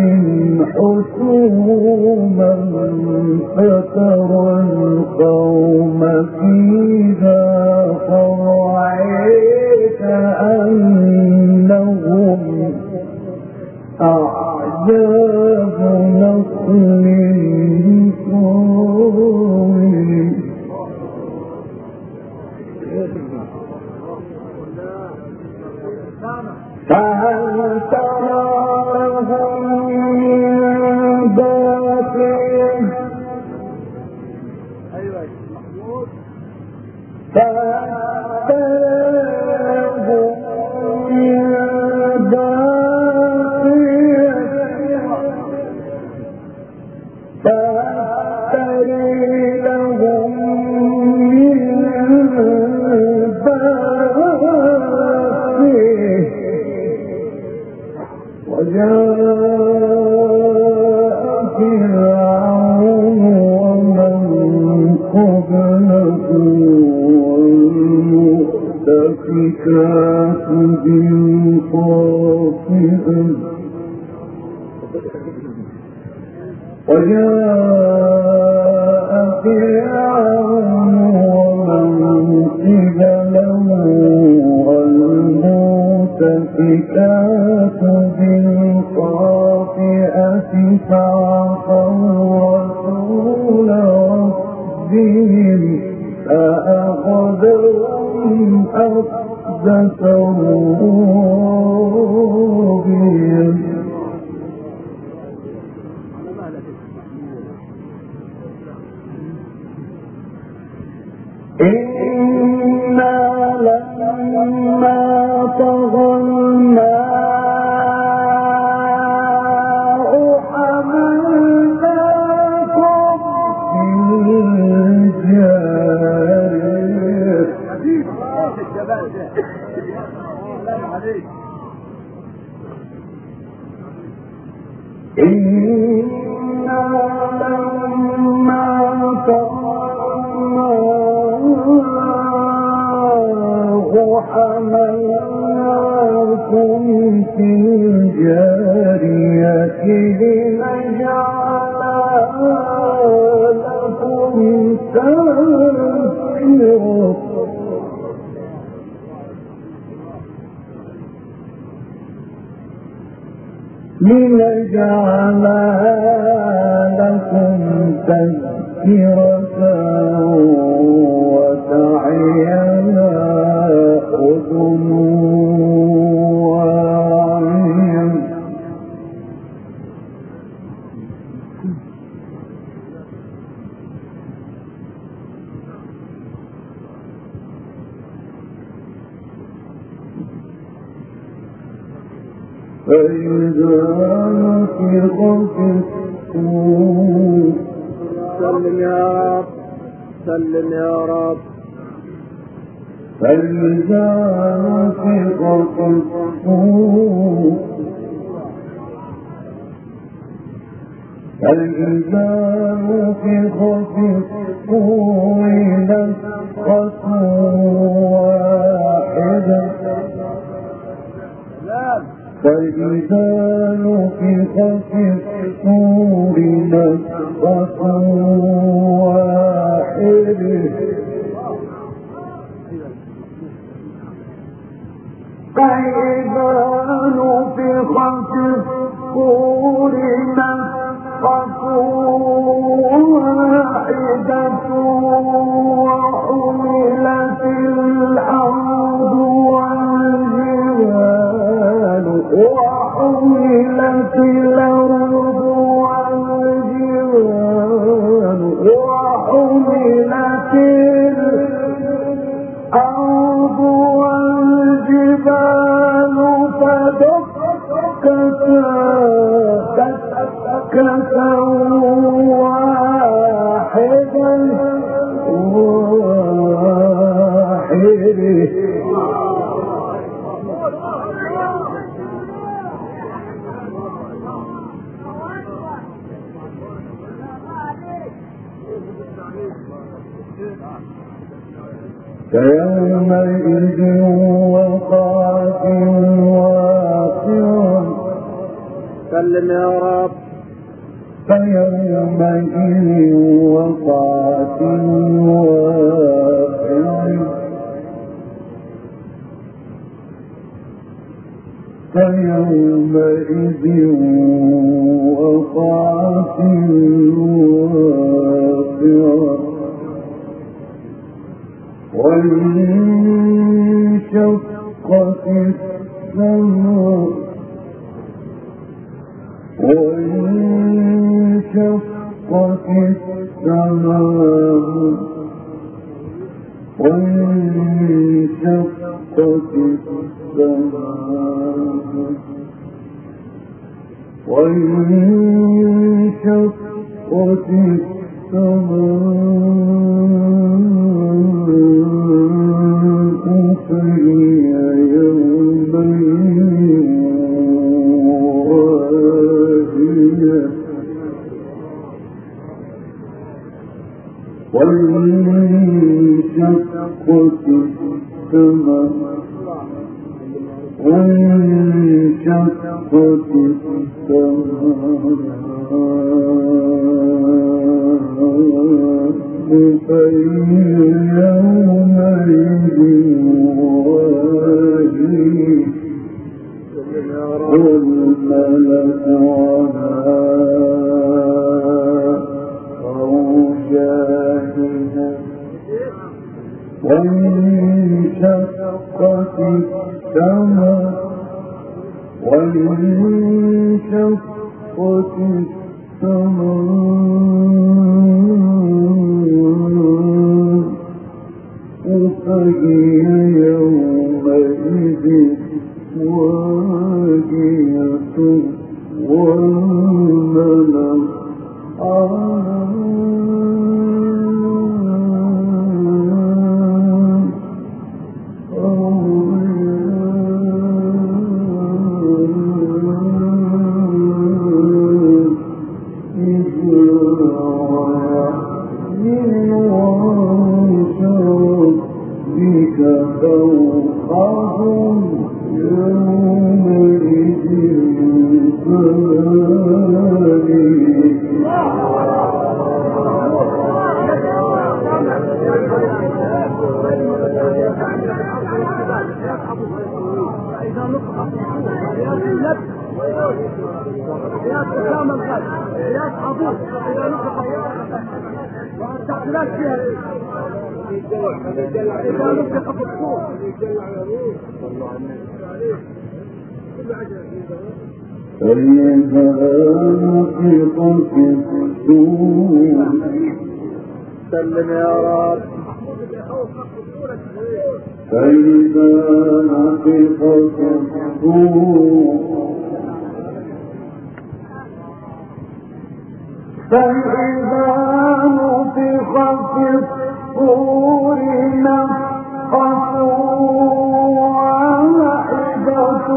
حسوما فترى القوم فيها صرعى كأنهم أعجاز نخل فهل ترى لهم من باقية فهل ترى لهم من باقية فهل لهم من باقية وجاء فرعون ومن قبله والمؤتفكات بالخاطئة وجاء فرعون ومن قبله والمؤتفكات بالخاطئة فعصوا رسول ربهم فأخذهم أخذة رابية إنا لما طغى الماء حملناكم في الجارية إنا لما طغى حملناكم في الجارية لنجعلها لكم تذكرة لنجعلها لكم تذكرة وتعيها أذن واعية فإذا نفخ في الصور سلم يا رب سلم يا رب فإذا نفخ في الصور فإذا نفخ في الصور نفخة واحدة فإذا نفخ في الصور نفخة واحدة فإذا نفخ في الصور نفخة واحدة وحملت الأرض والجبال وحملت الأرض والجبال وحملت الأرض والجبال فدكتا دكة واحدة واحدة فيومئذ وقعت واقعة سلم يا رب. فيومئذ وقعت واقعة فيومئذ وقعت واقعة وانشقت السماء وانشقت السماء وانشقت السماء وانشقت السماء فهي يومئذ واهية وانشقت السماء وانشقت السماء فهي يومئذ واهية والملك على أرجائها وانشقت السماء وانشقت السماء فهي يومئذ واهية والملك على فوقهم يومئذ فإذا نفخ في الصور سلم يا رب. فإذا نفخ في الصور فإذا نفخ في الصور نفخة واحدة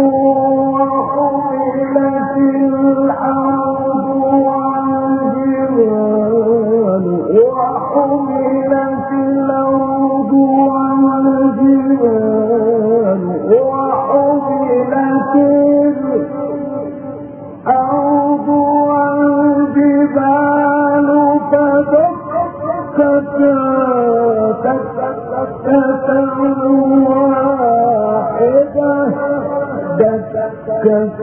وحملت الأرض والجبال وحملت الأرض والجبال وحملت الأرض والجبال فدكتا دكة واحدة دكة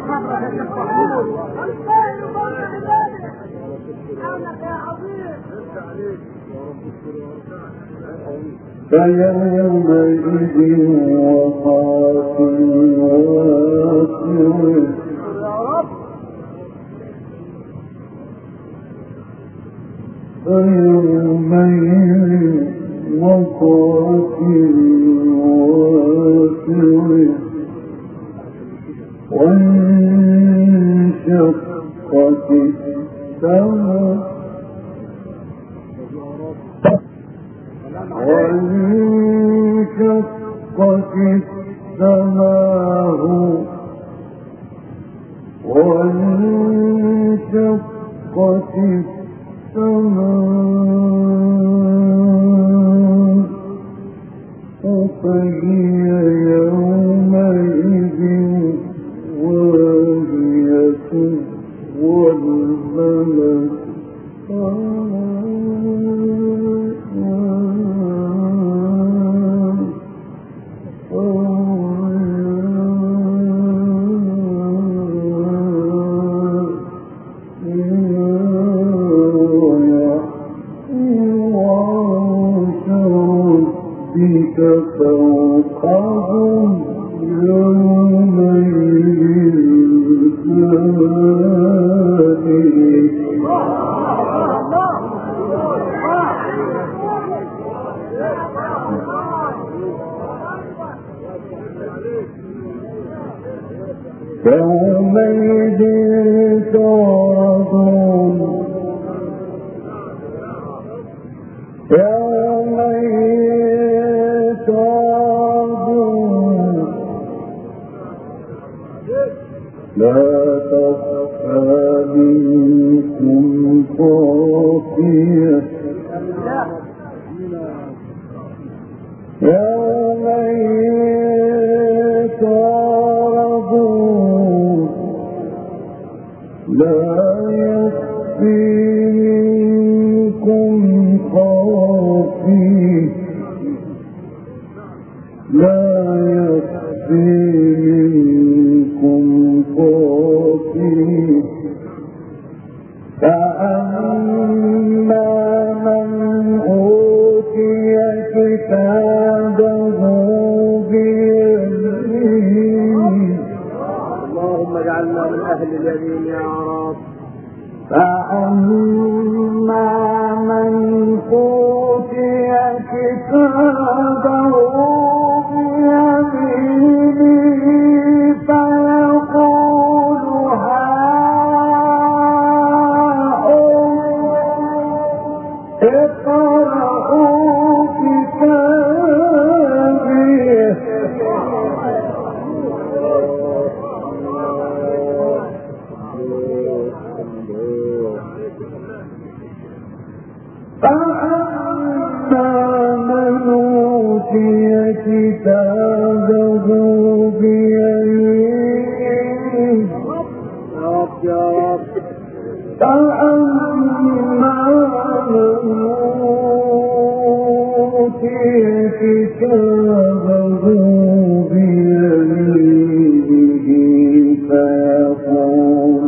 واحدة فيومئذ وقعت الواقعة فيومئذ وقعت الواقعة وانشقت السماء وانشقت السماء وانشقت السماء فهي يومئذ واهية والملك فوقهم يومئذ يومئذ تعرضون يومئذ تعرضون لا تخفى منكم خافية يومئذ تعرضون لا يخفي منكم خافية لا يخفي منكم خافية فأما من أوتي كتابه بيمينه اللهم اجعلنا من اهل اليمين يا رب. فأما من أوتي كتابه بيمينه فيقول هاؤم اقرءوا كتابيه فأما من أوتي كتابه بيمينه فأما من أوتي كتابه بيمينه فيقول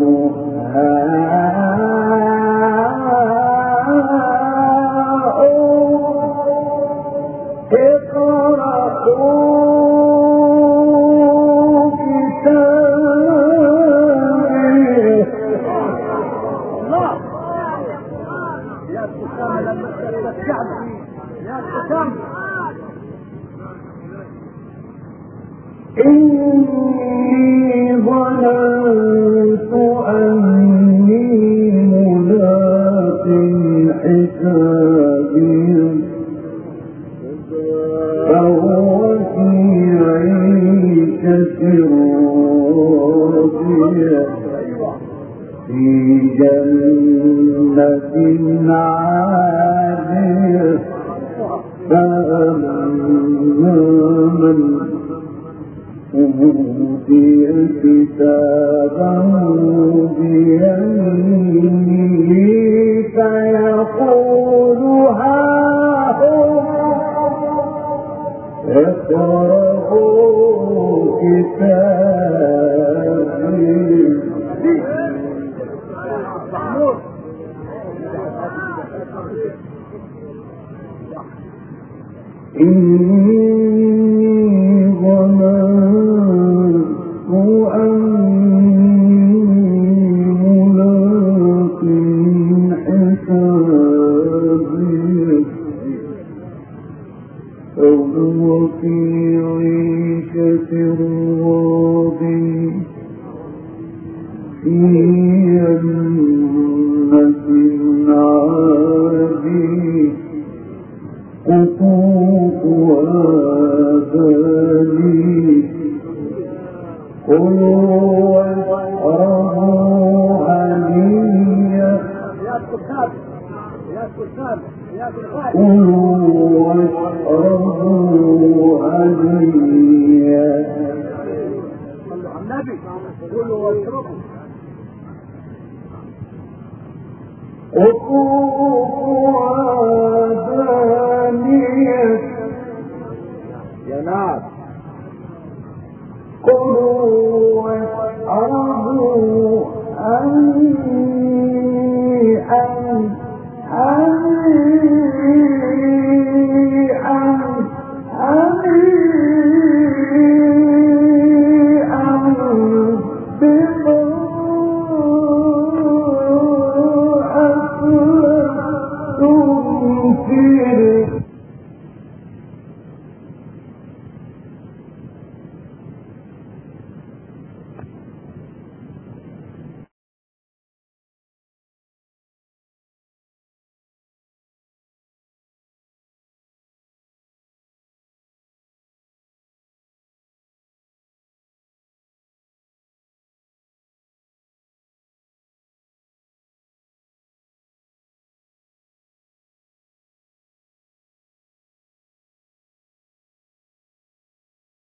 إني ظننت أني ملاق حسابي فهو في عيشة راضية في جنة عالية فأما من أوتي كتابه بيمينه فيقول هاؤم اقرءوا كتابي إني ظننت أني ملاق حسابي فهو في عيشة راضية في جنة عالية قطوفها دانية كلوا واشربوا هنيئا كلوا واشربوا هنيئا النبي كلوا واشربوا